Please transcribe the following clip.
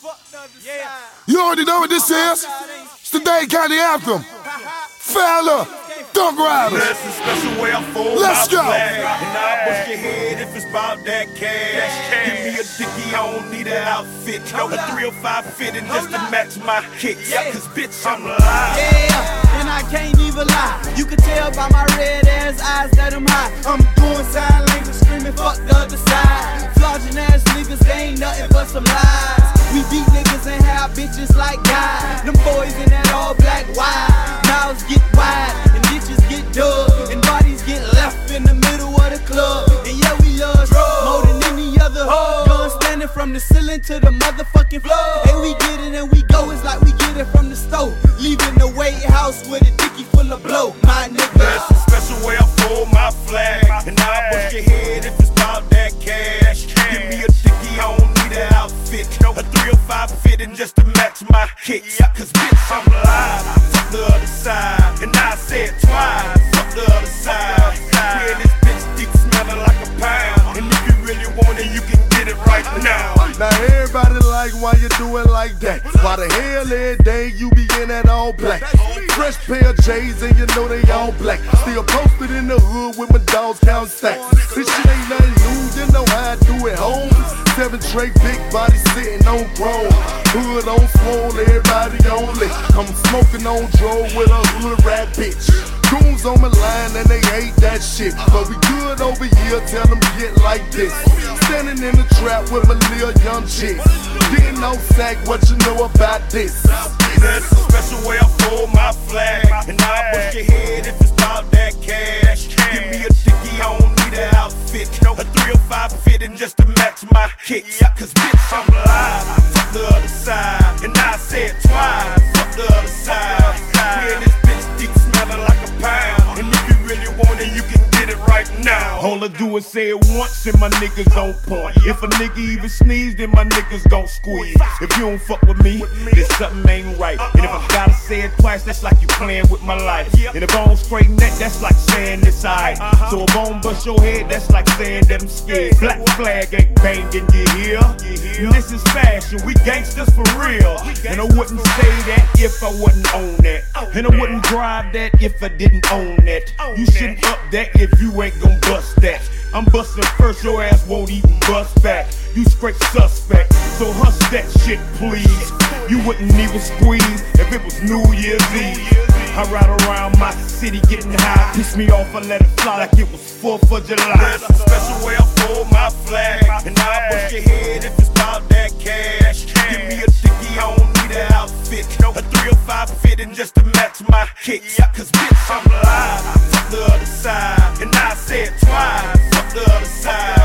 You already know what this is. It's the Dade County Anthem. Fella, Dunk Riders. That's a special way I fold Let's my go. flag. And I'll bust your head if it's about that cash. Give me a dickie, I don't need an outfit. A 305 fitting just to match my kicks. Cause bitch, I'm live. Yeah, and I can't even lie. You can tell by my red ass eyes that I'm high. I'm doing sign language, screaming fuck the other side. Flogging ass niggas, they ain't nothing but some lies. We beat niggas and have bitches like guys. Them boys in that all black wide. Mouths get wide and ditches get dug. And bodies get left in the middle of the club. And yeah, we love drugs more than any other. Guns standing from the ceiling to the motherfucking floor. And we get it and we go, it's like we get it from the stove. Leaving the White House with a dickie full of blow. My nigga. That's a special way I fold my flag. And I'll bust your head if it's about that cash. Give me a dickie, I don't need an outfit. A 305 fitting just to match my kicks. Cause bitch, I'm live. Fuck the other side. And I said twice. Fuck the other side. Yeah, this bitch deep smelling like a pound. And if you really want it, you can get it right now. Now everybody like why you do it like that. Why the hell every day you be in that all black? Fresh pair of J's and you know they all black. Still posted in the hood with my dogs count stacks. This shit ain't nothing new, you know how I do it home. 7 tray big body sitting on chrome. Hood on swole, everybody on lit. I'm smoking on Dro with a hood rat bitch. Goons on my line and they hate that shit. But we good over here, tell them get like this. Standing in the trap with my little young chicks. Getting no sack, what you know about this? That's a special way I fold my flag. And I'll bust your head if it's about that cash. Give me a dickie, I don't need an outfit. A 305 fitting just to match my kicks. Cause bitch, I'm live. Fuck the other side. And I said twice. Fuck the other side. Yeah, this bitch deep smelling like a pound. And if you really want it, you can get it right now. All I do is say it once and my niggas on point. If a nigga even sneeze, then my niggas gon' squeeze. If you don't fuck with me, then something ain't right. And if I gotta say it twice, that's like you playing with my life. And if I don't straighten that, that's like saying it's alright. So if I don't bust your head, that's like saying that I'm scared. Black flag ain't banging, you hear? This is fashion, we gangsters for real. And I wouldn't say that if I wouldn't own that. And I wouldn't drive that if I didn't own that. You shouldn't up that if you ain't gon' bust that. I'm busting first, your ass won't even bust back. You straight suspect, so hush that shit please. You wouldn't even squeeze if it was New Year's Eve. I ride around my city getting high. Piss me off, I let it fly like it was 4th of July. That's a special way I fold my flag. And I'll bust your head if it's about that cash. Give me a dickie, I don't need an outfit. A 305 fitting just to match my kicks. Cause bitch, I'm live. Fuck the other side. And I said twice. Fuck the other side.